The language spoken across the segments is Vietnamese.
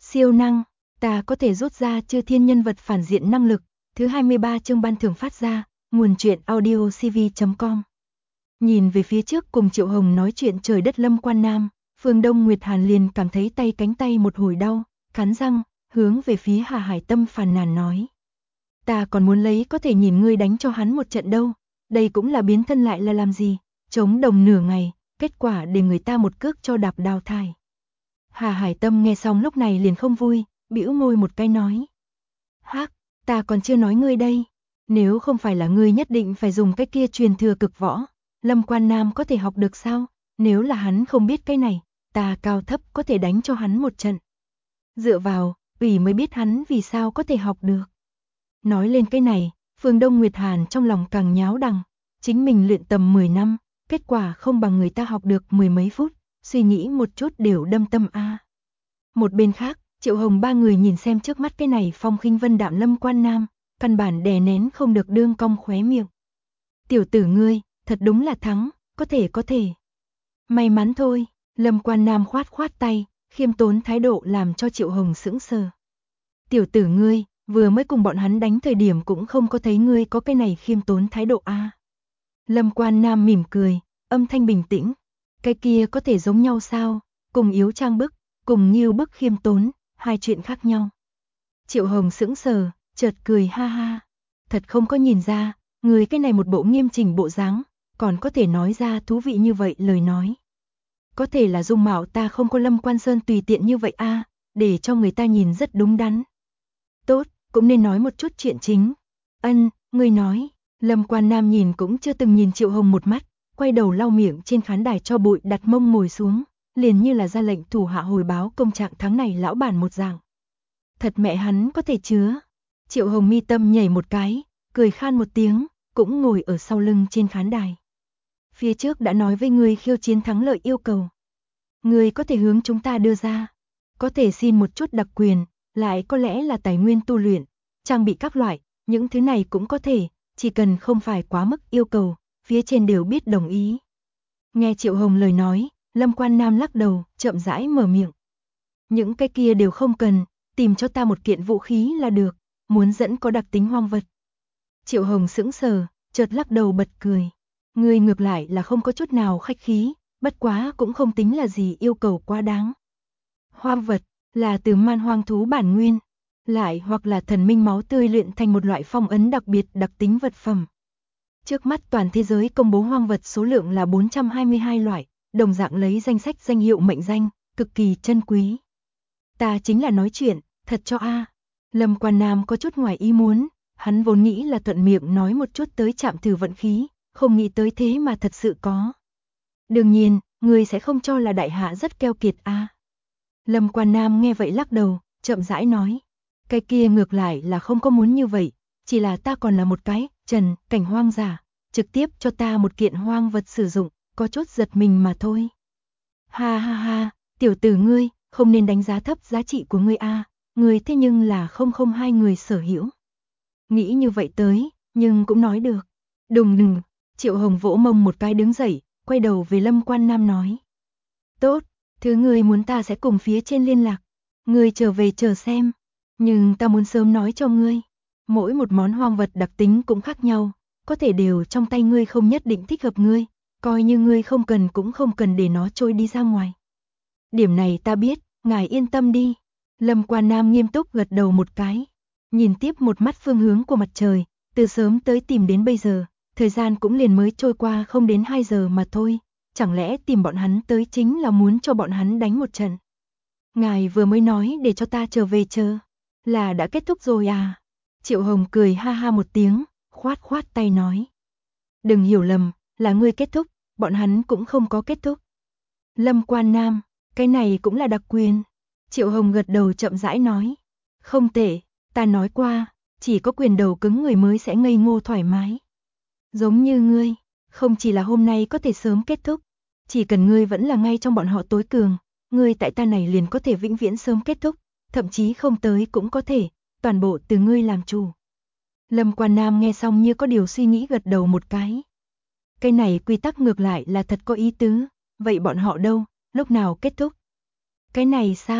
Siêu năng, ta có thể rút ra chư thiên nhân vật phản diện năng lực. Thứ 23 chương ban thưởng phát ra, nguồn truyện audio cv.com. Nhìn về phía trước cùng Triệu Hồng nói chuyện trời đất Lâm Quan Nam, Phương Đông Nguyệt Hàn liền cảm thấy tay cánh tay một hồi đau, cắn răng, hướng về phía Hà Hải Tâm phàn nàn nói. Ta còn muốn lấy có thể nhìn ngươi đánh cho hắn một trận đâu, đây cũng là biến thân lại là làm gì, chống đồng nửa ngày, kết quả để người ta một cước cho đạp đào thải. Hà Hải Tâm nghe xong lúc này liền không vui, bĩu môi một cái nói. Hắc, ta còn chưa nói ngươi đây, nếu không phải là ngươi nhất định phải dùng cái kia truyền thừa cực võ, Lâm Quan Nam có thể học được sao, nếu là hắn không biết cái này, ta cao thấp có thể đánh cho hắn một trận. Dựa vào, ủy mới biết hắn vì sao có thể học được. Nói lên cái này, Phương Đông Nguyệt Hàn trong lòng càng nháo đằng, chính mình luyện tầm 10 năm, kết quả không bằng người ta học được 10 mấy phút, suy nghĩ một chút đều đâm tâm a. Một bên khác, Triệu Hồng ba người nhìn xem trước mắt cái này phong khinh vân đạm Lâm Quan Nam, căn bản đè nén không được đương cong khóe miệng. Tiểu tử ngươi, thật đúng là thắng, có thể. May mắn thôi, Lâm Quan Nam khoát khoát tay, khiêm tốn thái độ làm cho Triệu Hồng sững sờ. Tiểu tử ngươi, vừa mới cùng bọn hắn đánh thời điểm cũng không có thấy ngươi có cái này khiêm tốn thái độ a. Lâm Quan Nam mỉm cười, âm thanh bình tĩnh. Cái kia có thể giống nhau sao, cùng yếu trang bức, cùng nghiêu bức khiêm tốn, hai chuyện khác nhau. Triệu Hồng sững sờ, chợt cười ha ha. Thật không có nhìn ra, người cái này một bộ nghiêm chỉnh bộ dáng, còn có thể nói ra thú vị như vậy lời nói. Có thể là dung mạo ta không có Lâm Quan Sơn tùy tiện như vậy a, để cho người ta nhìn rất đúng đắn. Tốt, cũng nên nói một chút chuyện chính. Ân, ngươi nói. Lâm Quan Nam nhìn cũng chưa từng nhìn Triệu Hồng một mắt, quay đầu lau miệng trên khán đài cho bụi đặt mông ngồi xuống, liền như là ra lệnh thủ hạ hồi báo công trạng tháng này lão bản một dạng. Thật mẹ hắn có thể chứa. Triệu Hồng mi tâm nhảy một cái, cười khan một tiếng, cũng ngồi ở sau lưng trên khán đài. Phía trước đã nói với ngươi khiêu chiến thắng lợi yêu cầu. Ngươi có thể hướng chúng ta đưa ra, có thể xin một chút đặc quyền, lại có lẽ là tài nguyên tu luyện, trang bị các loại, những thứ này cũng có thể, chỉ cần không phải quá mức yêu cầu, phía trên đều biết đồng ý. Nghe Triệu Hồng lời nói, Lâm Quan Nam lắc đầu, chậm rãi mở miệng. Những cái kia đều không cần, tìm cho ta một kiện vũ khí là được, muốn dẫn có đặc tính hoang vật. Triệu Hồng sững sờ, chợt lắc đầu bật cười. Ngươi ngược lại là không có chút nào khách khí, bất quá cũng không tính là gì yêu cầu quá đáng. Hoang vật là từ man hoang thú bản nguyên, lại hoặc là thần minh máu tươi luyện thành một loại phong ấn đặc biệt đặc tính vật phẩm. Trước mắt toàn thế giới công bố hoang vật số lượng là 422 loại, đồng dạng lấy danh sách danh hiệu mệnh danh, cực kỳ chân quý. Ta chính là nói chuyện, thật cho a. Lâm Quan Nam có chút ngoài ý muốn, hắn vốn nghĩ là thuận miệng nói một chút tới chạm thử vận khí, không nghĩ tới thế mà thật sự có. Đương nhiên, người sẽ không cho là đại hạ rất keo kiệt a. Lâm Quan Nam nghe vậy lắc đầu, chậm rãi nói. Cái kia ngược lại là không có muốn như vậy, chỉ là ta còn là một cái cảnh hoang giả, trực tiếp cho ta một kiện hoang vật sử dụng, có chút giật mình mà thôi. Ha ha ha, tiểu tử ngươi, không nên đánh giá thấp giá trị của ngươi a, ngươi thế nhưng là 002 người sở hữu. Nghĩ như vậy tới, nhưng cũng nói được. Đùng đùng, Triệu Hồng vỗ mông một cái đứng dậy, quay đầu về Lâm Quan Nam nói. Tốt, thứ ngươi muốn ta sẽ cùng phía trên liên lạc, ngươi trở về chờ xem. Nhưng ta muốn sớm nói cho ngươi, mỗi một món hoang vật đặc tính cũng khác nhau, có thể đều trong tay ngươi không nhất định thích hợp ngươi, coi như ngươi không cần cũng không cần để nó trôi đi ra ngoài. Điểm này ta biết, ngài yên tâm đi. Lâm Quan Nam nghiêm túc gật đầu một cái, nhìn tiếp một mắt phương hướng của mặt trời, từ sớm tới tìm đến bây giờ, thời gian cũng liền mới trôi qua không đến 2 giờ mà thôi, chẳng lẽ tìm bọn hắn tới chính là muốn cho bọn hắn đánh một trận. Ngài vừa mới nói để cho ta trở về chờ, là đã kết thúc rồi à? Triệu Hồng cười ha ha một tiếng, khoát khoát tay nói. Đừng hiểu lầm, là ngươi kết thúc, bọn hắn cũng không có kết thúc. Lâm Quan Nam, cái này cũng là đặc quyền. Triệu Hồng gật đầu chậm rãi nói. Không tệ, ta nói qua, chỉ có quyền đầu cứng người mới sẽ ngây ngô thoải mái. Giống như ngươi, không chỉ là hôm nay có thể sớm kết thúc, chỉ cần ngươi vẫn là ngay trong bọn họ tối cường, ngươi tại ta này liền có thể vĩnh viễn sớm kết thúc, thậm chí không tới cũng có thể, toàn bộ từ ngươi làm chủ. Lâm Quan Nam nghe xong như có điều suy nghĩ gật đầu một cái. Cái này quy tắc ngược lại là thật có ý tứ, vậy bọn họ đâu, lúc nào kết thúc? Cái này sao?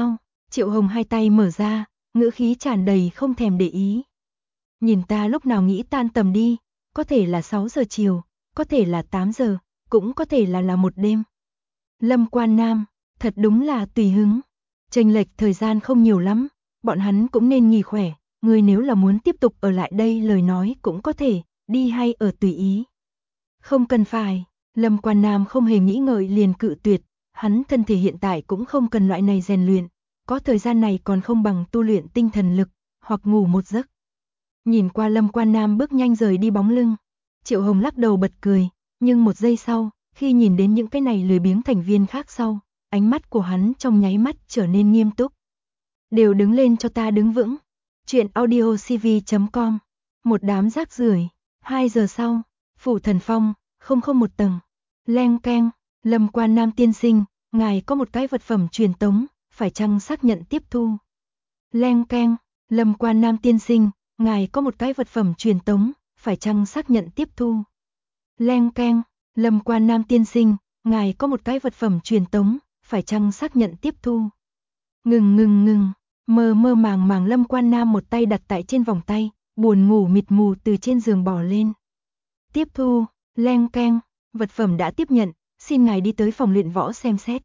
Triệu Hồng hai tay mở ra, ngữ khí tràn đầy không thèm để ý. Nhìn ta lúc nào nghĩ tan tầm đi, có thể là 6 giờ chiều, có thể là 8 giờ, cũng có thể là một đêm. Lâm Quan Nam, thật đúng là tùy hứng. Chênh lệch thời gian không nhiều lắm, bọn hắn cũng nên nghỉ khỏe, ngươi nếu là muốn tiếp tục ở lại đây lời nói cũng có thể, đi hay ở tùy ý. Không cần phải, Lâm Quan Nam không hề nghĩ ngợi liền cự tuyệt, hắn thân thể hiện tại cũng không cần loại này rèn luyện, có thời gian này còn không bằng tu luyện tinh thần lực, hoặc ngủ một giấc. Nhìn qua Lâm Quan Nam bước nhanh rời đi bóng lưng, Triệu Hồng lắc đầu bật cười, nhưng một giây sau, khi nhìn đến những cái này lười biếng thành viên khác sau, ánh mắt của hắn trong nháy mắt trở nên nghiêm túc. Đều đứng lên cho ta đứng vững. Chuyện audiocv.com. Một đám rác rưởi. 2 giờ sau, Phủ Thần Phong, 001 tầng. Leng keng, Lâm Quan Nam tiên sinh, ngài có một cái vật phẩm truyền tống, phải chăng xác nhận tiếp thu? Leng keng, Lâm Quan Nam tiên sinh, ngài có một cái vật phẩm truyền tống, phải chăng xác nhận tiếp thu? Leng keng, Lâm Quan Nam tiên sinh, ngài có một cái vật phẩm truyền tống, phải chăng xác nhận tiếp thu? Ngừng. Mơ màng Lâm Quan Nam một tay đặt tại trên vòng tay, buồn ngủ mịt mù từ trên giường bò lên. Tiếp thu, leng keng, vật phẩm đã tiếp nhận, xin ngài đi tới phòng luyện võ xem xét.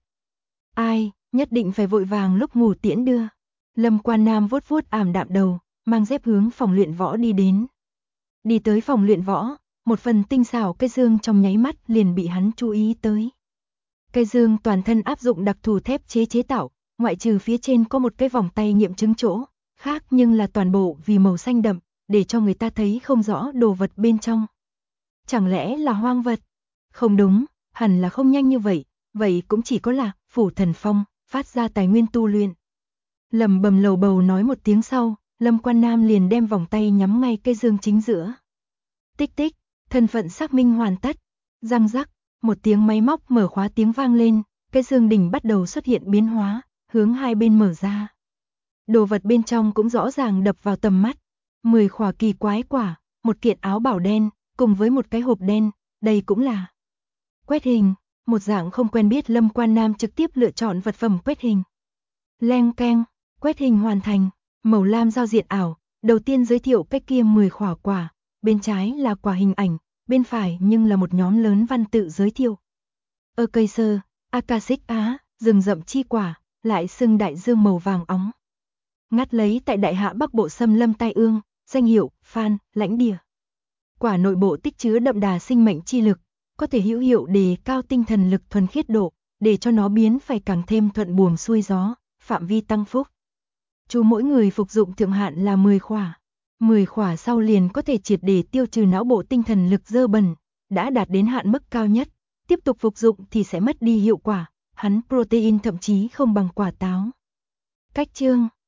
Ai, nhất định phải vội vàng lúc ngủ tiễn đưa. Lâm Quan Nam vuốt vuốt ảm đạm đầu, mang dép hướng phòng luyện võ đi đến. Đi tới phòng luyện võ, một phần tinh xảo cây dương trong nháy mắt liền bị hắn chú ý tới. Cây dương toàn thân áp dụng đặc thù thép chế tạo, ngoại trừ phía trên có một cái vòng tay nghiệm chứng chỗ, khác nhưng là toàn bộ vì màu xanh đậm, để cho người ta thấy không rõ đồ vật bên trong. Chẳng lẽ là hoang vật? Không đúng, hẳn là không nhanh như vậy, vậy cũng chỉ có là Phủ Thần Phong, phát ra tài nguyên tu luyện. Lẩm bẩm lầu bầu nói một tiếng sau, Lâm Quan Nam liền đem vòng tay nhắm ngay cây dương chính giữa. Tích tích, thân phận xác minh hoàn tất. Răng rắc, một tiếng máy móc mở khóa tiếng vang lên, cây dương đỉnh bắt đầu xuất hiện biến hóa, hướng hai bên mở ra. Đồ vật bên trong cũng rõ ràng đập vào tầm mắt. 10 khỏa kỳ quái quả, một kiện áo bảo đen, cùng với một cái hộp đen, đây cũng là quét hình, một dạng không quen biết Lâm Quan Nam trực tiếp lựa chọn vật phẩm quét hình. Leng keng, quét hình hoàn thành, màu lam giao diện ảo, đầu tiên giới thiệu cái kia 10 khỏa quả, bên trái là quả hình ảnh, bên phải nhưng là một nhóm lớn văn tự giới thiệu. Acacia, Akashic Á, rừng rậm chi quả, lại xưng đại dương màu vàng óng. Ngắt lấy tại Đại Hạ Bắc Bộ xâm lâm tai ương, danh hiệu, Phan, lãnh địa. Quả nội bộ tích chứa đậm đà sinh mệnh chi lực, có thể hữu hiệu đề cao tinh thần lực thuần khiết độ, để cho nó biến phải càng thêm thuận buồm xuôi gió, phạm vi tăng phúc. Chú mỗi người phục dụng thượng hạn là 10 khỏa. 10 khỏa sau liền có thể triệt để tiêu trừ não bộ tinh thần lực dơ bẩn, đã đạt đến hạn mức cao nhất, tiếp tục phục dụng thì sẽ mất đi hiệu quả, hắn protein thậm chí không bằng quả táo. Cách chương